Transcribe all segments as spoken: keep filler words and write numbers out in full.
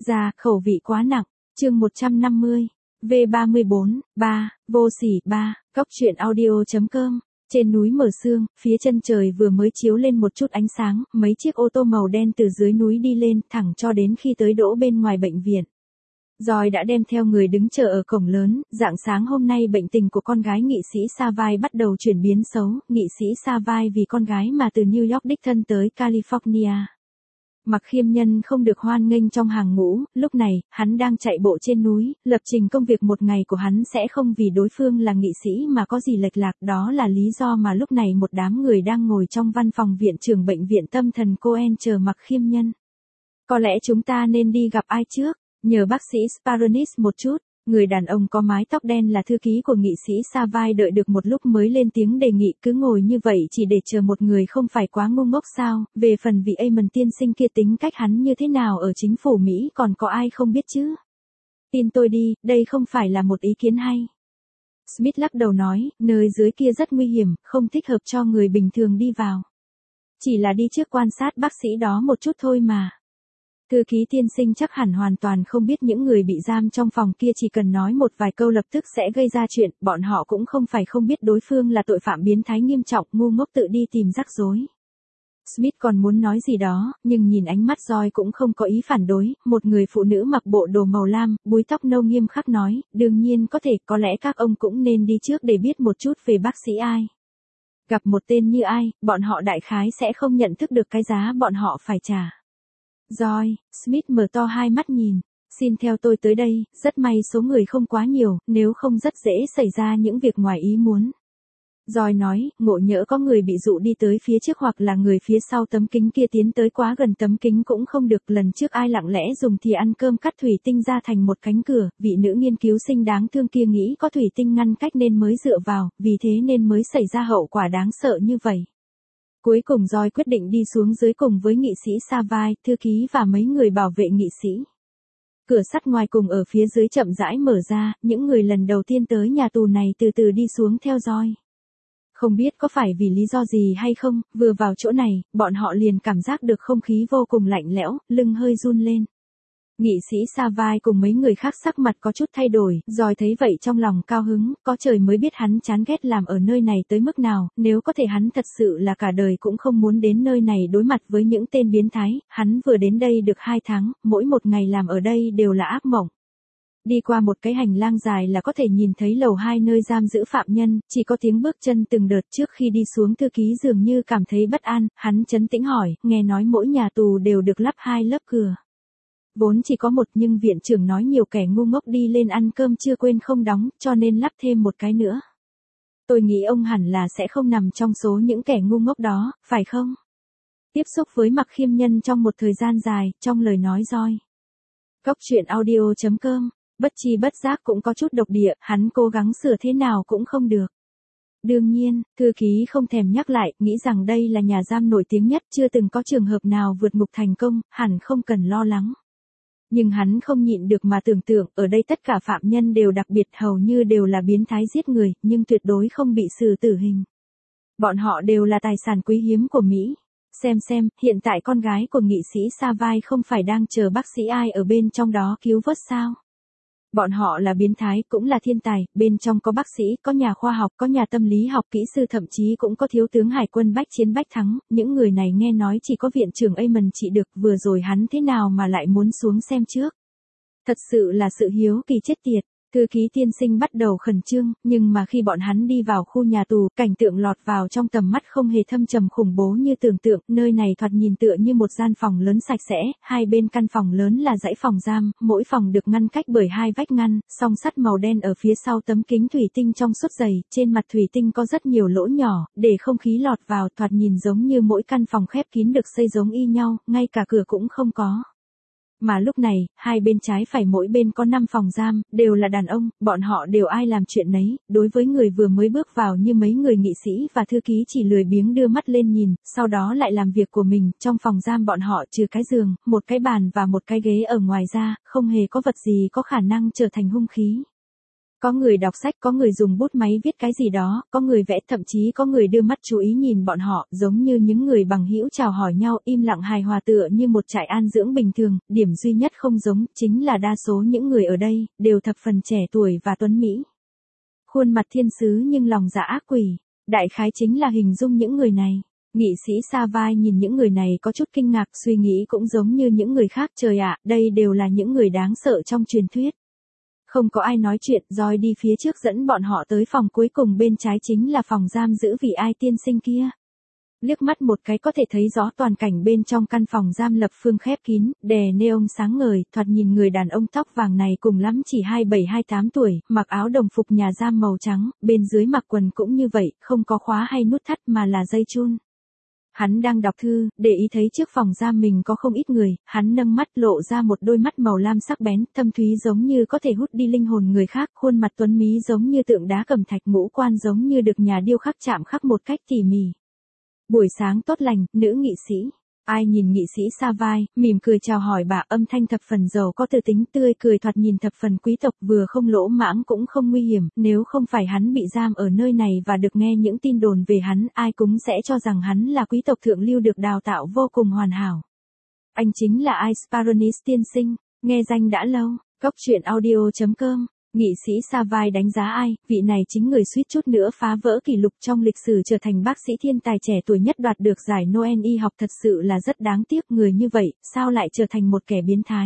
Ra, khẩu vị quá nặng. Chương một trăm năm mươi. V ba mươi bốn, ba, vô sỉ, ba, cóc truyện audio.com. Trên núi mở sương, phía chân trời vừa mới chiếu lên một chút ánh sáng, mấy chiếc ô tô màu đen từ dưới núi đi lên, thẳng cho đến khi tới đỗ bên ngoài bệnh viện. Rồi đã đem theo người đứng chờ ở cổng lớn, rạng sáng hôm nay bệnh tình của con gái nghị sĩ Savai bắt đầu chuyển biến xấu, nghị sĩ Savai vì con gái mà từ New York đích thân tới California. Mặc Khiêm Nhân không được hoan nghênh trong hàng ngũ, lúc này, hắn đang chạy bộ trên núi, lập trình công việc một ngày của hắn sẽ không vì đối phương là nghị sĩ mà có gì lệch lạc, đó là lý do mà lúc này một đám người đang ngồi trong văn phòng viện trưởng bệnh viện tâm thần Cohen chờ Mặc Khiêm Nhân. Có lẽ chúng ta nên đi gặp ai trước, nhờ bác sĩ Sparonis một chút. Người đàn ông có mái tóc đen là thư ký của nghị sĩ Savai đợi được một lúc mới lên tiếng đề nghị, cứ ngồi như vậy chỉ để chờ một người không phải quá ngu ngốc sao, về phần vị Amon tiên sinh kia tính cách hắn như thế nào ở chính phủ Mỹ còn có ai không biết chứ. Tin tôi đi, đây không phải là một ý kiến hay. Smith lắc đầu nói, nơi dưới kia rất nguy hiểm, không thích hợp cho người bình thường đi vào. Chỉ là đi trước quan sát bác sĩ đó một chút thôi mà. Thư ký tiên sinh chắc hẳn hoàn toàn không biết những người bị giam trong phòng kia chỉ cần nói một vài câu lập tức sẽ gây ra chuyện, bọn họ cũng không phải không biết đối phương là tội phạm biến thái nghiêm trọng, ngu ngốc tự đi tìm rắc rối. Smith còn muốn nói gì đó, nhưng nhìn ánh mắt Joy cũng không có ý phản đối, một người phụ nữ mặc bộ đồ màu lam, búi tóc nâu nghiêm khắc nói, đương nhiên có thể, có lẽ các ông cũng nên đi trước để biết một chút về bác sĩ ai. Gặp một tên như ai, bọn họ đại khái sẽ không nhận thức được cái giá bọn họ phải trả. Rồi, Smith mở to hai mắt nhìn, xin theo tôi tới đây, rất may số người không quá nhiều, nếu không rất dễ xảy ra những việc ngoài ý muốn. Rồi nói, ngộ nhỡ có người bị dụ đi tới phía trước hoặc là người phía sau tấm kính kia tiến tới quá gần tấm kính cũng không được, lần trước ai lặng lẽ dùng thìa ăn cơm cắt thủy tinh ra thành một cánh cửa, vị nữ nghiên cứu sinh đáng thương kia nghĩ có thủy tinh ngăn cách nên mới dựa vào, vì thế nên mới xảy ra hậu quả đáng sợ như vậy. Cuối cùng Joy quyết định đi xuống dưới cùng với nghị sĩ Savai, thư ký và mấy người bảo vệ nghị sĩ. Cửa sắt ngoài cùng ở phía dưới chậm rãi mở ra, những người lần đầu tiên tới nhà tù này từ từ đi xuống theo Joy. Không biết có phải vì lý do gì hay không, vừa vào chỗ này, bọn họ liền cảm giác được không khí vô cùng lạnh lẽo, lưng hơi run lên. Nghị sĩ Savai cùng mấy người khác sắc mặt có chút thay đổi, rồi thấy vậy trong lòng cao hứng, có trời mới biết hắn chán ghét làm ở nơi này tới mức nào, nếu có thể hắn thật sự là cả đời cũng không muốn đến nơi này đối mặt với những tên biến thái, hắn vừa đến đây được hai tháng, mỗi một ngày làm ở đây đều là ác mộng. Đi qua một cái hành lang dài là có thể nhìn thấy lầu hai nơi giam giữ phạm nhân, chỉ có tiếng bước chân từng đợt trước khi đi xuống thư ký dường như cảm thấy bất an, hắn trấn tĩnh hỏi, nghe nói mỗi nhà tù đều được lắp hai lớp cửa. Vốn chỉ có một nhưng viện trưởng nói nhiều kẻ ngu ngốc đi lên ăn cơm chưa quên không đóng, cho nên lắp thêm một cái nữa. Tôi nghĩ ông hẳn là sẽ không nằm trong số những kẻ ngu ngốc đó, phải không? Tiếp xúc với Mặc Khiêm Nhân trong một thời gian dài, trong lời nói Joy. Cóc truyện audio.com, bất chi bất giác cũng có chút độc địa, hắn cố gắng sửa thế nào cũng không được. Đương nhiên, thư ký không thèm nhắc lại, nghĩ rằng đây là nhà giam nổi tiếng nhất, chưa từng có trường hợp nào vượt ngục thành công, hẳn không cần lo lắng. Nhưng hắn không nhịn được mà tưởng tượng, ở đây tất cả phạm nhân đều đặc biệt, hầu như đều là biến thái giết người, nhưng tuyệt đối không bị xử tử hình. Bọn họ đều là tài sản quý hiếm của Mỹ. Xem xem, hiện tại con gái của nghị sĩ Savai không phải đang chờ bác sĩ ai ở bên trong đó cứu vớt sao? Bọn họ là biến thái, cũng là thiên tài, bên trong có bác sĩ, có nhà khoa học, có nhà tâm lý học kỹ sư, thậm chí cũng có thiếu tướng hải quân bách chiến bách thắng, những người này nghe nói chỉ có viện trưởng Amon trị được, vừa rồi hắn thế nào mà lại muốn xuống xem trước. Thật sự là sự hiếu kỳ chết tiệt. Thư ký tiên sinh bắt đầu khẩn trương, nhưng mà khi bọn hắn đi vào khu nhà tù, cảnh tượng lọt vào trong tầm mắt không hề thâm trầm khủng bố như tưởng tượng, nơi này thoạt nhìn tựa như một gian phòng lớn sạch sẽ, hai bên căn phòng lớn là dãy phòng giam, mỗi phòng được ngăn cách bởi hai vách ngăn, song sắt màu đen ở phía sau tấm kính thủy tinh trong suốt dày, trên mặt thủy tinh có rất nhiều lỗ nhỏ, để không khí lọt vào, thoạt nhìn giống như mỗi căn phòng khép kín được xây giống y nhau, ngay cả cửa cũng không có. Mà lúc này, hai bên trái phải mỗi bên có năm phòng giam, đều là đàn ông, bọn họ đều ai làm chuyện nấy, đối với người vừa mới bước vào như mấy người nghị sĩ và thư ký chỉ lười biếng đưa mắt lên nhìn, sau đó lại làm việc của mình, trong phòng giam bọn họ trừ cái giường, một cái bàn và một cái ghế ở ngoài ra, không hề có vật gì có khả năng trở thành hung khí. Có người đọc sách, có người dùng bút máy viết cái gì đó, có người vẽ, thậm chí có người đưa mắt chú ý nhìn bọn họ, giống như những người bằng hữu chào hỏi nhau, im lặng hài hòa tựa như một trại an dưỡng bình thường. Điểm duy nhất không giống, chính là đa số những người ở đây, đều thập phần trẻ tuổi và tuấn mỹ. Khuôn mặt thiên sứ nhưng lòng dạ ác quỷ, đại khái chính là hình dung những người này. Nghị sĩ Savai nhìn những người này có chút kinh ngạc, suy nghĩ cũng giống như những người khác, trời ạ, đây đều là những người đáng sợ trong truyền thuyết. Không có ai nói chuyện, Joy đi phía trước dẫn bọn họ tới phòng cuối cùng, bên trái chính là phòng giam giữ vị ai tiên sinh kia. Liếc mắt một cái có thể thấy rõ toàn cảnh bên trong căn phòng giam lập phương khép kín, đè neon sáng ngời, thoạt nhìn người đàn ông tóc vàng này cùng lắm chỉ hai mươi bảy hai mươi tám tuổi, mặc áo đồng phục nhà giam màu trắng, bên dưới mặc quần cũng như vậy, không có khóa hay nút thắt mà là dây chun. Hắn đang đọc thư, để ý thấy trước phòng giam mình có không ít người, hắn nâng mắt lộ ra một đôi mắt màu lam sắc bén, thâm thúy giống như có thể hút đi linh hồn người khác, khuôn mặt tuấn mỹ giống như tượng đá cẩm thạch, ngũ quan giống như được nhà điêu khắc chạm khắc một cách tỉ mỉ. Buổi sáng tốt lành, nữ nghị sĩ. Ai nhìn nghị sĩ Savai, mỉm cười chào hỏi bà, âm thanh thập phần giàu có tư tính, tươi cười thoạt nhìn thập phần quý tộc, vừa không lỗ mãng cũng không nguy hiểm, nếu không phải hắn bị giam ở nơi này và được nghe những tin đồn về hắn, ai cũng sẽ cho rằng hắn là quý tộc thượng lưu được đào tạo vô cùng hoàn hảo. Anh chính là ai Sparonis tiên sinh, nghe danh đã lâu, góc truyện audio chấm com. Nghị sĩ Savai đánh giá ai, vị này chính người suýt chút nữa phá vỡ kỷ lục trong lịch sử trở thành bác sĩ thiên tài trẻ tuổi nhất đoạt được giải Nobel y học, thật sự là rất đáng tiếc, người như vậy, sao lại trở thành một kẻ biến thái.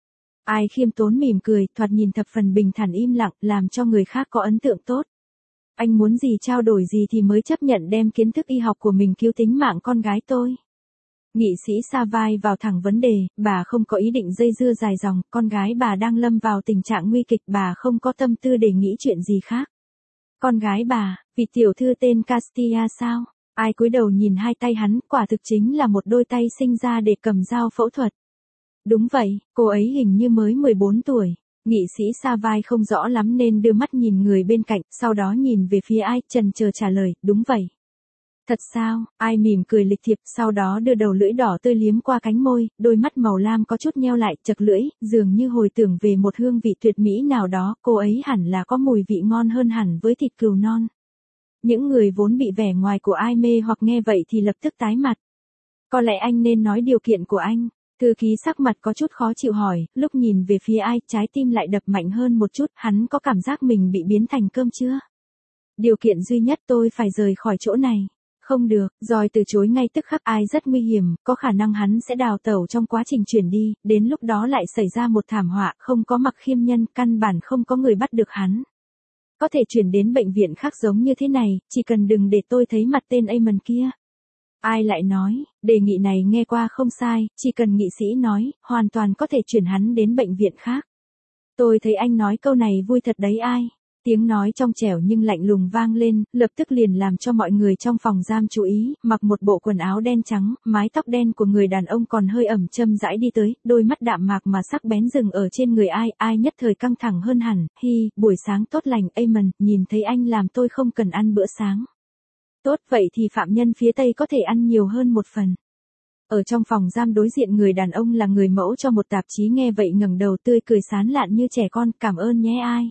Ai khiêm tốn mỉm cười, thoạt nhìn thập phần bình thản im lặng, làm cho người khác có ấn tượng tốt. Anh muốn gì trao đổi gì thì mới chấp nhận đem kiến thức y học của mình cứu tính mạng con gái tôi. Nghị sĩ Savai vào thẳng vấn đề, bà không có ý định dây dưa dài dòng, con gái bà đang lâm vào tình trạng nguy kịch, bà không có tâm tư để nghĩ chuyện gì khác. Con gái bà, vị tiểu thư tên Castilla sao? Ai cúi đầu nhìn hai tay hắn, quả thực chính là một đôi tay sinh ra để cầm dao phẫu thuật. Đúng vậy, cô ấy hình như mới mười bốn tuổi. Nghị sĩ Savai không rõ lắm nên đưa mắt nhìn người bên cạnh, sau đó nhìn về phía ai, chần chờ trả lời, đúng vậy. Thật sao, ai mỉm cười lịch thiệp, sau đó đưa đầu lưỡi đỏ tươi liếm qua cánh môi, đôi mắt màu lam có chút nheo lại, chật lưỡi, dường như hồi tưởng về một hương vị tuyệt mỹ nào đó, cô ấy hẳn là có mùi vị ngon hơn hẳn với thịt cừu non. Những người vốn bị vẻ ngoài của ai mê hoặc nghe vậy thì lập tức tái mặt. Có lẽ anh nên nói điều kiện của anh. Thư ký sắc mặt có chút khó chịu hỏi, lúc nhìn về phía ai, trái tim lại đập mạnh hơn một chút, hắn có cảm giác mình bị biến thành cơm chưa? Điều kiện duy nhất, tôi phải rời khỏi chỗ này. Không được, Joy từ chối ngay tức khắc, ai rất nguy hiểm, có khả năng hắn sẽ đào tẩu trong quá trình chuyển đi, đến lúc đó lại xảy ra một thảm họa, không có Mặc Khiêm Nhân, căn bản không có người bắt được hắn. Có thể chuyển đến bệnh viện khác giống như thế này, chỉ cần đừng để tôi thấy mặt tên Amon kia. Ai lại nói, đề nghị này nghe qua không sai, chỉ cần nghị sĩ nói, hoàn toàn có thể chuyển hắn đến bệnh viện khác. Tôi thấy anh nói câu này vui thật đấy ai. Tiếng nói trong trẻo nhưng lạnh lùng vang lên, lập tức liền làm cho mọi người trong phòng giam chú ý, mặc một bộ quần áo đen trắng, mái tóc đen của người đàn ông còn hơi ẩm châm rãi đi tới, đôi mắt đạm mạc mà sắc bén dừng ở trên người ai, ai nhất thời căng thẳng hơn hẳn, hi, buổi sáng tốt lành, Amon, nhìn thấy anh làm tôi không cần ăn bữa sáng. Tốt, vậy thì phạm nhân phía Tây có thể ăn nhiều hơn một phần. Ở trong phòng giam đối diện người đàn ông là người mẫu cho một tạp chí nghe vậy ngẩng đầu tươi cười sán lạn như trẻ con, cảm ơn nhé ai.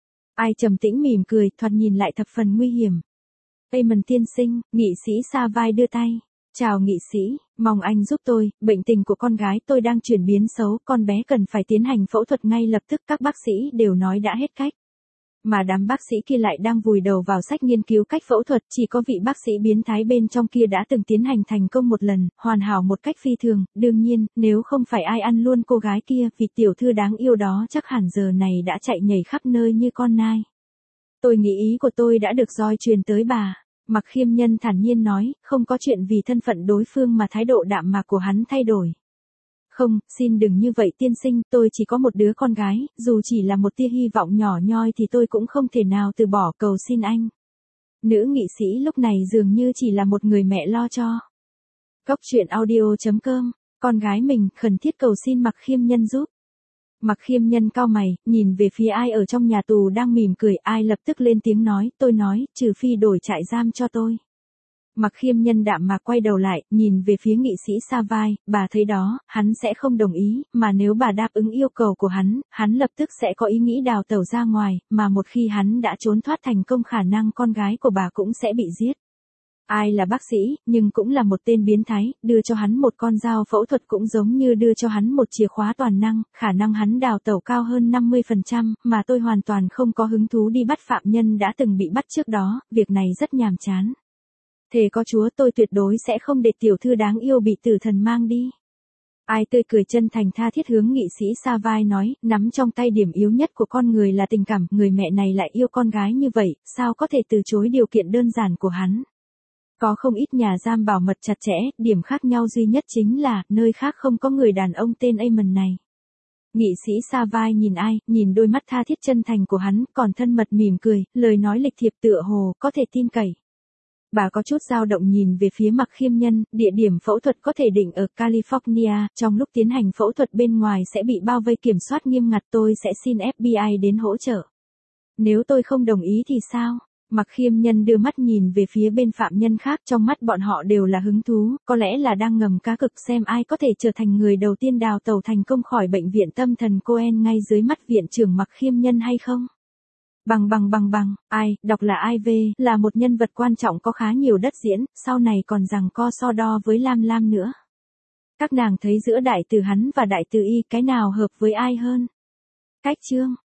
Ai trầm tĩnh mỉm cười, thoạt nhìn lại thập phần nguy hiểm. Amon tiên sinh, nghị sĩ Savai đưa tay. Chào nghị sĩ, mong anh giúp tôi, bệnh tình của con gái tôi đang chuyển biến xấu, con bé cần phải tiến hành phẫu thuật ngay lập tức, các bác sĩ đều nói đã hết cách. Mà đám bác sĩ kia lại đang vùi đầu vào sách nghiên cứu cách phẫu thuật, chỉ có vị bác sĩ biến thái bên trong kia đã từng tiến hành thành công một lần, hoàn hảo một cách phi thường, đương nhiên, nếu không phải ai ăn luôn cô gái kia, vị tiểu thư đáng yêu đó chắc hẳn giờ này đã chạy nhảy khắp nơi như con nai. Tôi nghĩ ý của tôi đã được Joy truyền tới bà. Mặc Khiêm Nhân thản nhiên nói, không có chuyện vì thân phận đối phương mà thái độ đạm mạc của hắn thay đổi. Không, xin đừng như vậy tiên sinh, tôi chỉ có một đứa con gái, dù chỉ là một tia hy vọng nhỏ nhoi thì tôi cũng không thể nào từ bỏ, cầu xin anh. Nữ nghị sĩ lúc này dường như chỉ là một người mẹ lo cho. Góc truyện audio chấm com, con gái mình khẩn thiết cầu xin Mặc Khiêm Nhân giúp. Mặc Khiêm Nhân cau mày, nhìn về phía ai ở trong nhà tù đang mỉm cười, ai lập tức lên tiếng nói, tôi nói, trừ phi đổi trại giam cho tôi. Mặc Khiêm Nhân đạm mạc quay đầu lại, nhìn về phía nghị sĩ Sa Vai, bà thấy đó, hắn sẽ không đồng ý, mà nếu bà đáp ứng yêu cầu của hắn, hắn lập tức sẽ có ý nghĩ đào tẩu ra ngoài, mà một khi hắn đã trốn thoát thành công khả năng con gái của bà cũng sẽ bị giết. Ai là bác sĩ, nhưng cũng là một tên biến thái, đưa cho hắn một con dao phẫu thuật cũng giống như đưa cho hắn một chìa khóa toàn năng, khả năng hắn đào tẩu cao hơn năm mươi phần trăm, mà tôi hoàn toàn không có hứng thú đi bắt phạm nhân đã từng bị bắt trước đó, việc này rất nhàm chán. Thề có Chúa tôi tuyệt đối sẽ không để tiểu thư đáng yêu bị tử thần mang đi. Ai tươi cười chân thành tha thiết hướng nghị sĩ Sa Vai nói, nắm trong tay điểm yếu nhất của con người là tình cảm, người mẹ này lại yêu con gái như vậy, sao có thể từ chối điều kiện đơn giản của hắn. Có không ít nhà giam bảo mật chặt chẽ, điểm khác nhau duy nhất chính là, nơi khác không có người đàn ông tên Amon này. Nghị sĩ Sa Vai nhìn ai, nhìn đôi mắt tha thiết chân thành của hắn, còn thân mật mỉm cười, lời nói lịch thiệp tựa hồ, có thể tin cậy. Bà có chút dao động nhìn về phía Mặc Khiêm Nhân, địa điểm phẫu thuật có thể định ở California, trong lúc tiến hành phẫu thuật bên ngoài sẽ bị bao vây kiểm soát nghiêm ngặt, tôi sẽ xin ép bê i đến hỗ trợ. Nếu tôi không đồng ý thì sao? Mặc Khiêm Nhân đưa mắt nhìn về phía bên phạm nhân khác, trong mắt bọn họ đều là hứng thú, có lẽ là đang ngầm cá cược xem ai có thể trở thành người đầu tiên đào tẩu thành công khỏi bệnh viện tâm thần Cohen ngay dưới mắt viện trưởng Mặc Khiêm Nhân hay không? Bằng bằng bằng bằng, ai, đọc là ai về, là một nhân vật quan trọng có khá nhiều đất diễn, sau này còn rằng co so đo với Lam Lam nữa. Các nàng thấy giữa đại từ hắn và đại từ y cái nào hợp với ai hơn? Cách chương